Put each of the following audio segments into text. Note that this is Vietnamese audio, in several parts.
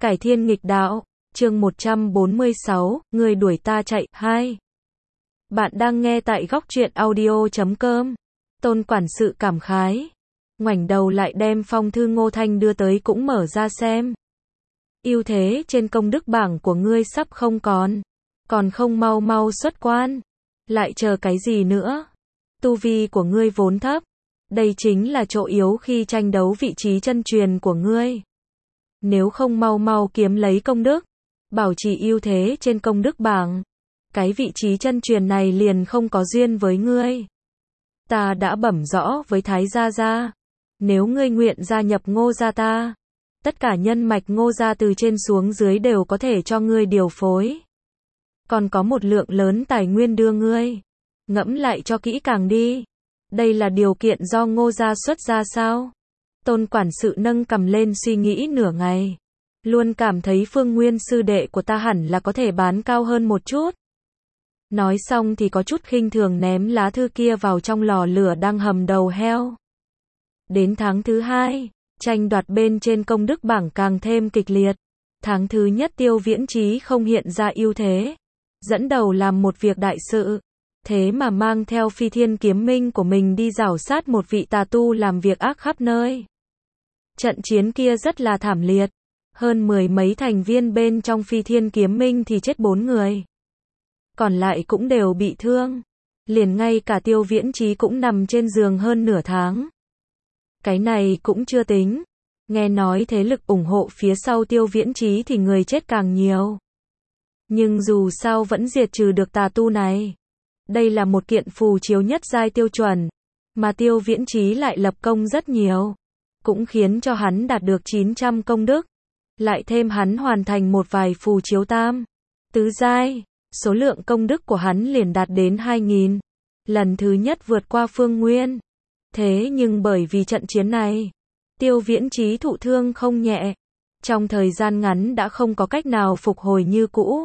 Cải thiên nghịch đạo, chương 146, người đuổi ta chạy, 2. Bạn đang nghe tại góc truyện audio.com. Tôn quản sự cảm khái. Ngoảnh đầu lại đem phong thư Ngô Thanh đưa tới cũng mở ra xem. Ưu thế trên công đức bảng của ngươi sắp không còn không mau mau xuất quan. Lại chờ cái gì nữa? Tu vi của ngươi vốn thấp. Đây chính là chỗ yếu khi tranh đấu vị trí chân truyền của ngươi. Nếu không mau mau kiếm lấy công đức, bảo trì ưu thế trên công đức bảng, cái vị trí chân truyền này liền không có duyên với ngươi. Ta đã bẩm rõ với Thái Gia Gia, nếu ngươi nguyện gia nhập Ngô gia ta, tất cả nhân mạch Ngô gia từ trên xuống dưới đều có thể cho ngươi điều phối. Còn có một lượng lớn tài nguyên đưa ngươi. Ngẫm lại cho kỹ càng đi. Đây là điều kiện do Ngô gia xuất ra sao? Tôn quản sự nâng cằm lên suy nghĩ nửa ngày. Luôn cảm thấy Phương Nguyên sư đệ của ta hẳn là có thể bán cao hơn một chút. Nói xong thì có chút khinh thường ném lá thư kia vào trong lò lửa đang hầm đầu heo. Đến tháng thứ 2, tranh đoạt bên trên công đức bảng càng thêm kịch liệt. Tháng thứ nhất Tiêu Viễn Chí không hiện ra ưu thế, dẫn đầu làm một việc đại sự. Thế mà mang theo Phi Thiên Kiếm Minh của mình đi rảo sát một vị tà tu làm việc ác khắp nơi. Trận chiến kia rất là thảm liệt. Hơn 10 mấy thành viên bên trong Phi Thiên Kiếm Minh thì chết 4 người. Còn lại cũng đều bị thương. Liền ngay cả Tiêu Viễn Chí cũng nằm trên giường hơn nửa tháng. Cái này cũng chưa tính. Nghe nói thế lực ủng hộ phía sau Tiêu Viễn Chí thì người chết càng nhiều. Nhưng dù sao vẫn diệt trừ được tà tu này. Đây là một kiện phù chiếu nhất giai tiêu chuẩn. Mà Tiêu Viễn Chí lại lập công rất nhiều. Cũng khiến cho hắn đạt được 900 công đức. Lại thêm hắn hoàn thành một vài phù chiếu tam, tứ giai. Số lượng công đức của hắn liền đạt đến 2000. Lần thứ nhất vượt qua Phương Nguyên. Thế nhưng bởi vì trận chiến này, Tiêu Viễn Chí thụ thương không nhẹ. Trong thời gian ngắn đã không có cách nào phục hồi như cũ.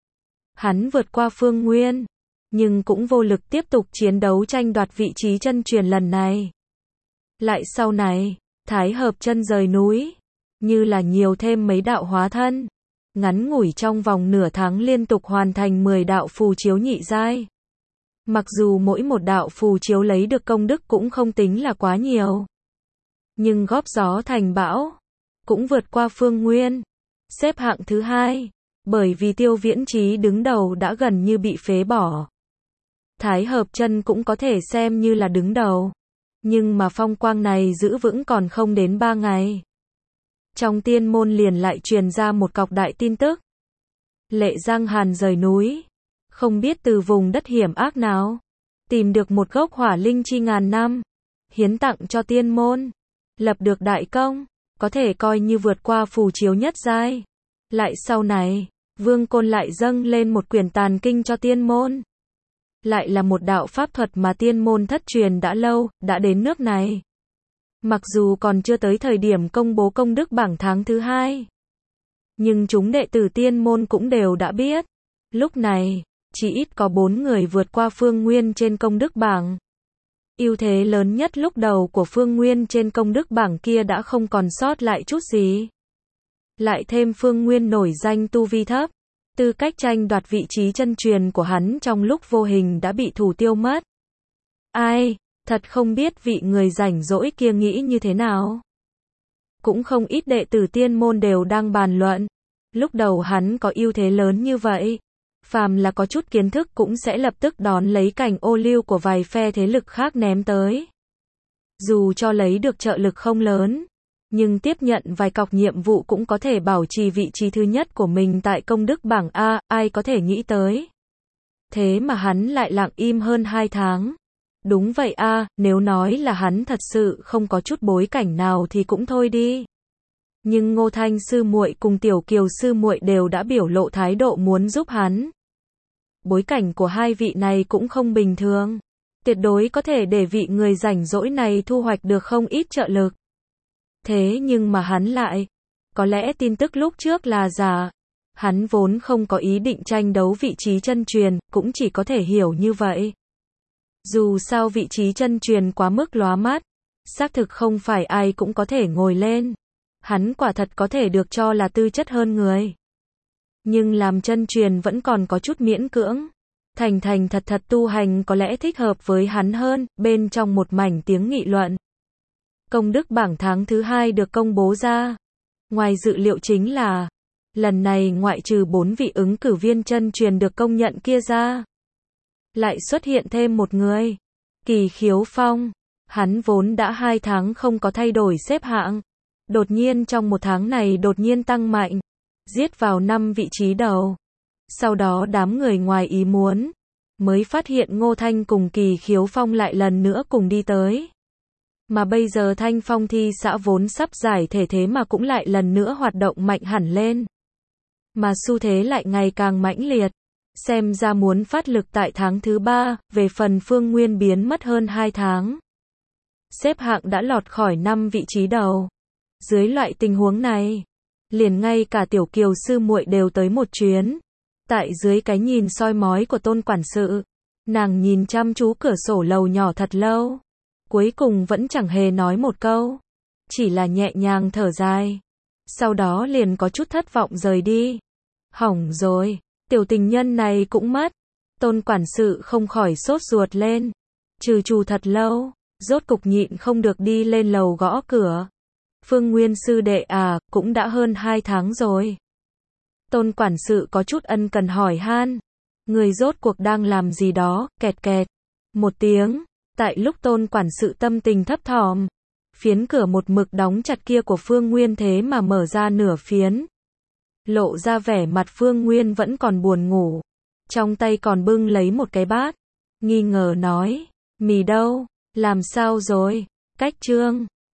Hắn vượt qua Phương Nguyên, nhưng cũng vô lực tiếp tục chiến đấu tranh đoạt vị trí chân truyền lần này. Lại sau này, Thái Hợp Chân rời núi, như là nhiều thêm mấy đạo hóa thân. Ngắn ngủi trong vòng nửa tháng liên tục hoàn thành 10 đạo phù chiếu nhị giai. Mặc dù mỗi một đạo phù chiếu lấy được công đức cũng không tính là quá nhiều. Nhưng góp gió thành bão, cũng vượt qua Phương Nguyên. Xếp hạng thứ 2, bởi vì Tiêu Viễn Chí đứng đầu đã gần như bị phế bỏ. Thái Hợp Chân cũng có thể xem như là đứng đầu. Nhưng mà phong quang này giữ vững còn không đến 3 ngày. Trong tiên môn liền lại truyền ra một cọc đại tin tức. Lệ Giang Hàn rời núi, không biết từ vùng đất hiểm ác nào, tìm được một gốc hỏa linh chi ngàn năm, hiến tặng cho tiên môn, lập được đại công, có thể coi như vượt qua phù chiếu nhất giai. Lại sau này, Vương Côn lại dâng lên một quyển tàn kinh cho tiên môn. Lại là một đạo pháp thuật mà tiên môn thất truyền đã lâu, đã đến nước này. Mặc dù còn chưa tới thời điểm công bố công đức bảng tháng thứ 2, nhưng chúng đệ tử tiên môn cũng đều đã biết. Lúc này, chỉ ít có 4 người vượt qua Phương Nguyên trên công đức bảng. Ưu thế lớn nhất lúc đầu của Phương Nguyên trên công đức bảng kia đã không còn sót lại chút gì. Lại thêm Phương Nguyên nổi danh tu vi thấp, tư cách tranh đoạt vị trí chân truyền của hắn trong lúc vô hình đã bị thủ tiêu mất. Ai, thật không biết vị người rảnh rỗi kia nghĩ như thế nào. Cũng không ít đệ tử tiên môn đều đang bàn luận. Lúc đầu hắn có ưu thế lớn như vậy, phàm là có chút kiến thức cũng sẽ lập tức đón lấy cảnh ô liu của vài phe thế lực khác ném tới. Dù cho lấy được trợ lực không lớn, nhưng tiếp nhận vài cọc nhiệm vụ cũng có thể bảo trì vị trí thứ nhất của mình tại công đức bảng A, ai có thể nghĩ tới. Thế mà hắn lại lặng im hơn 2 tháng. Đúng vậy a, nếu nói là hắn thật sự không có chút bối cảnh nào thì cũng thôi đi. Nhưng Ngô Thanh sư muội cùng Tiểu Kiều sư muội đều đã biểu lộ thái độ muốn giúp hắn. Bối cảnh của hai vị này cũng không bình thường. Tuyệt đối có thể để vị người rảnh rỗi này thu hoạch được không ít trợ lực. Thế nhưng mà hắn lại, có lẽ tin tức lúc trước là giả. Hắn vốn không có ý định tranh đấu vị trí chân truyền, cũng chỉ có thể hiểu như vậy. Dù sao vị trí chân truyền quá mức lóa mắt, xác thực không phải ai cũng có thể ngồi lên. Hắn quả thật có thể được cho là tư chất hơn người. Nhưng làm chân truyền vẫn còn có chút miễn cưỡng. Thành thành thật thật tu hành có lẽ thích hợp với hắn hơn, bên trong một mảnh tiếng nghị luận. Công đức bảng tháng thứ 2 được công bố ra. Ngoài dự liệu chính là, lần này ngoại trừ 4 vị ứng cử viên chân truyền được công nhận kia ra, lại xuất hiện thêm một người. Kỳ Khiếu Phong. Hắn vốn đã 2 tháng không có thay đổi xếp hạng. Đột nhiên trong 1 tháng này đột nhiên tăng mạnh. Giết vào 5 vị trí đầu. Sau đó đám người ngoài ý muốn. Mới phát hiện Ngô Thanh cùng Kỳ Khiếu Phong lại lần nữa cùng đi tới. Mà bây giờ Thanh Phong thi xã vốn sắp giải thể thế mà cũng lại lần nữa hoạt động mạnh hẳn lên. Mà xu thế lại ngày càng mãnh liệt. Xem ra muốn phát lực tại tháng thứ 3, về phần Phương Nguyên biến mất hơn 2 tháng. Xếp hạng đã lọt khỏi 5 vị trí đầu. Dưới loại tình huống này, liền ngay cả Tiểu Kiều sư muội đều tới một chuyến. Tại dưới cái nhìn soi mói của Tôn quản sự, nàng nhìn chăm chú cửa sổ lầu nhỏ thật lâu. Cuối cùng vẫn chẳng hề nói một câu. Chỉ là nhẹ nhàng thở dài. Sau đó liền có chút thất vọng rời đi. Hỏng rồi, tiểu tình nhân này cũng mất. Tôn quản sự không khỏi sốt ruột lên. Trừ trù thật lâu, rốt cục nhịn không được đi lên lầu gõ cửa. Phương Nguyên sư đệ à, cũng đã hơn 2 tháng rồi. Tôn quản sự có chút ân cần hỏi han. Người rốt cuộc đang làm gì đó, kẹt kẹt. Một tiếng, tại lúc Tôn quản sự tâm tình thấp thỏm, phiến cửa một mực đóng chặt kia của Phương Nguyên thế mà mở ra nửa phiến. Lộ ra vẻ mặt Phương Nguyên vẫn còn buồn ngủ. Trong tay còn bưng lấy một cái bát. Nghi ngờ nói, mì đâu, làm sao rồi, cách chương.